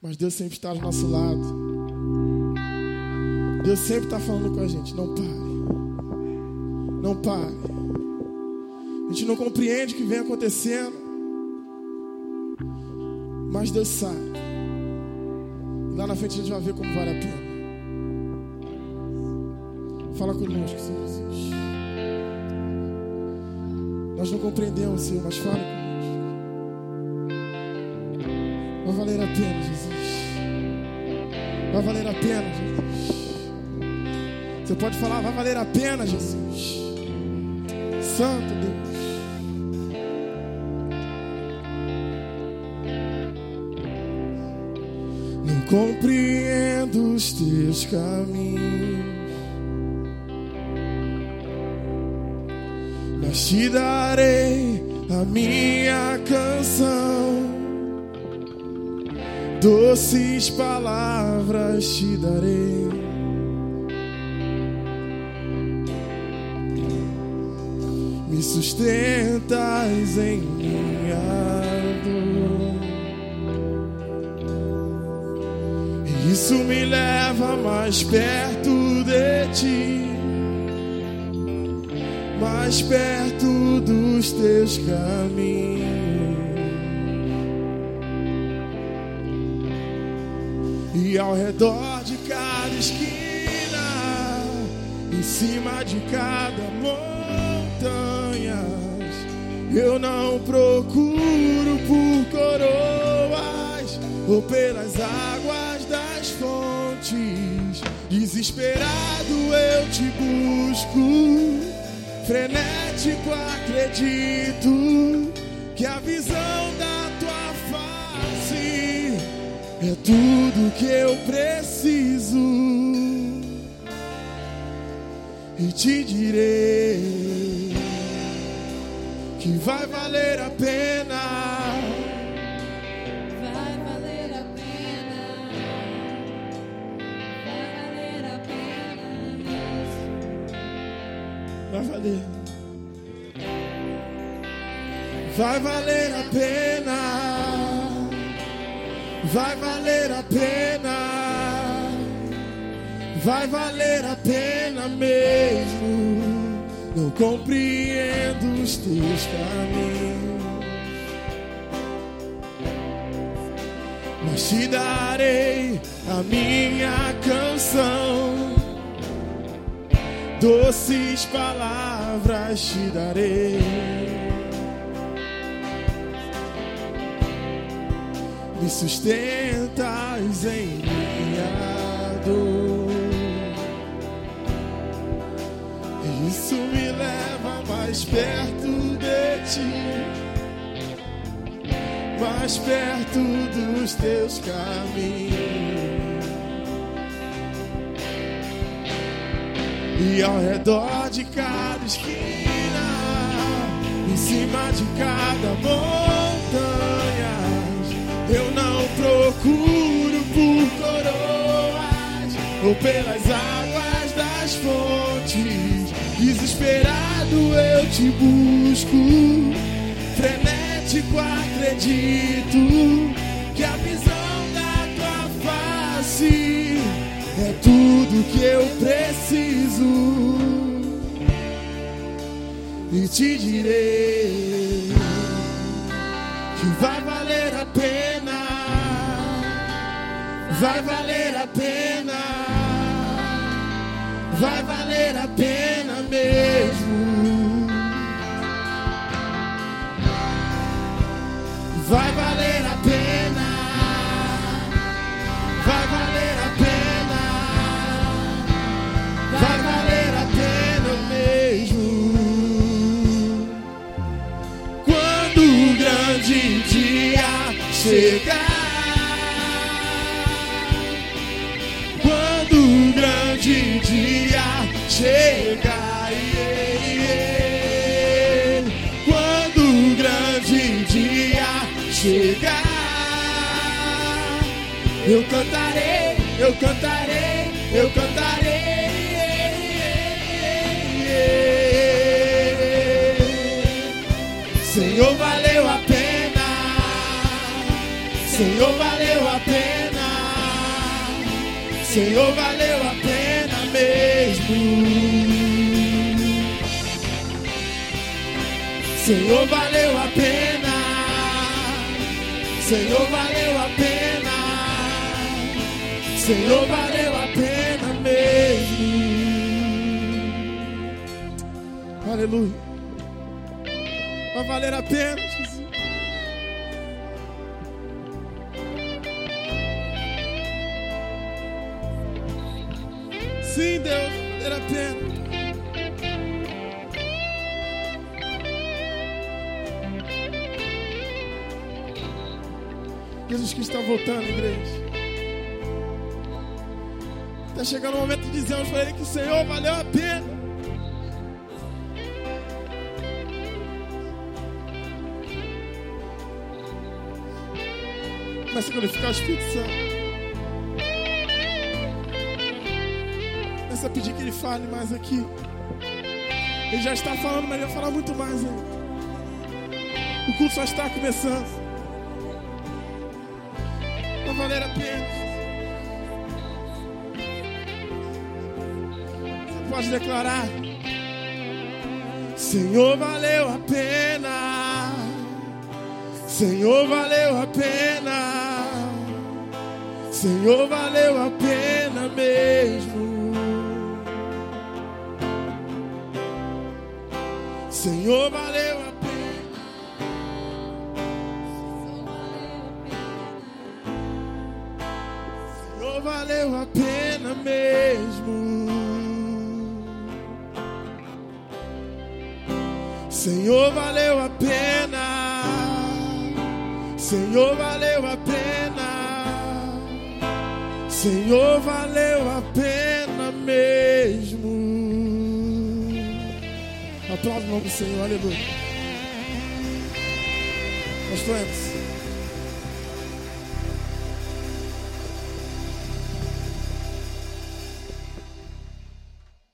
Mas Deus sempre está do nosso lado. Deus sempre está falando com a gente. Não pare. Não pare. A gente não compreende o que vem acontecendo. Mas Deus sabe. E lá na frente a gente vai ver como vale a pena. Fala conosco, Senhor Jesus. Nós não compreendemos, Senhor, mas fala conosco. Vai valer a pena, Jesus. Vai valer a pena, Jesus. Você pode falar, vai valer a pena, Jesus. Santo Deus. Não compreendo os teus caminhos, mas te darei a minha canção. Doces palavras te darei. Me sustentas em minha dor. E isso me leva mais perto de ti, mais perto dos teus caminhos. E ao redor de cada esquina, em cima de cada montanha, eu não procuro por coroas ou pelas águas das fontes. Desesperado eu te busco, frenético acredito que a visão da tua face é tudo que eu preciso. E te direi que vai valer a pena. Vai valer a pena. Vai valer a pena mesmo. Vai valer. Vai valer a pena. Vai valer a pena. Vai valer a pena mesmo. Não compreendo os teus caminhos, mas te darei a minha canção. Doces palavras te darei. Me sustentas em minha dor. Isso me leva mais perto de ti, mais perto dos teus caminhos. E ao redor de cada esquina, em cima de cada montanha, eu não procuro por coroas ou pelas águas das fontes. Desesperado eu te busco, frenético acredito que a visão da tua face é tudo que eu preciso. E te direi que vai valer a pena. Vai valer a pena. Vai valer a pena mesmo. Vai valer a pena. Vai valer a pena. Vai valer a pena mesmo. Quando o grande dia chegar, quando o grande dia chegar, quando o grande dia chegar, eu cantarei, eu cantarei, eu cantarei. Senhor, valeu a pena. Senhor, valeu a pena. Senhor, valeu a pena mesmo. Senhor, valeu a pena. Senhor, valeu a pena. Senhor, valeu a pena mesmo. Aleluia. Vai valer a pena, Jesus. Sim, Deus, vai valer a pena. Jesus Cristo está voltando, igreja. Está chegando o momento de dizermos para Ele que o Senhor valeu a pena. Comece a glorificar o Espírito Santo. Comece a pedir que Ele fale mais aqui. Ele já está falando, mas Ele vai falar muito mais ainda. O culto só está começando. Vai valer a pena. Você pode declarar: Senhor, valeu a pena. Senhor, valeu a pena. Senhor, valeu a pena mesmo. Senhor, valeu a pena. Senhor, valeu a pena mesmo. Senhor, valeu a pena. Senhor, valeu a pena. Senhor, valeu a pena mesmo. Aplauda o nome do Senhor, aleluia. Pastor Emerson.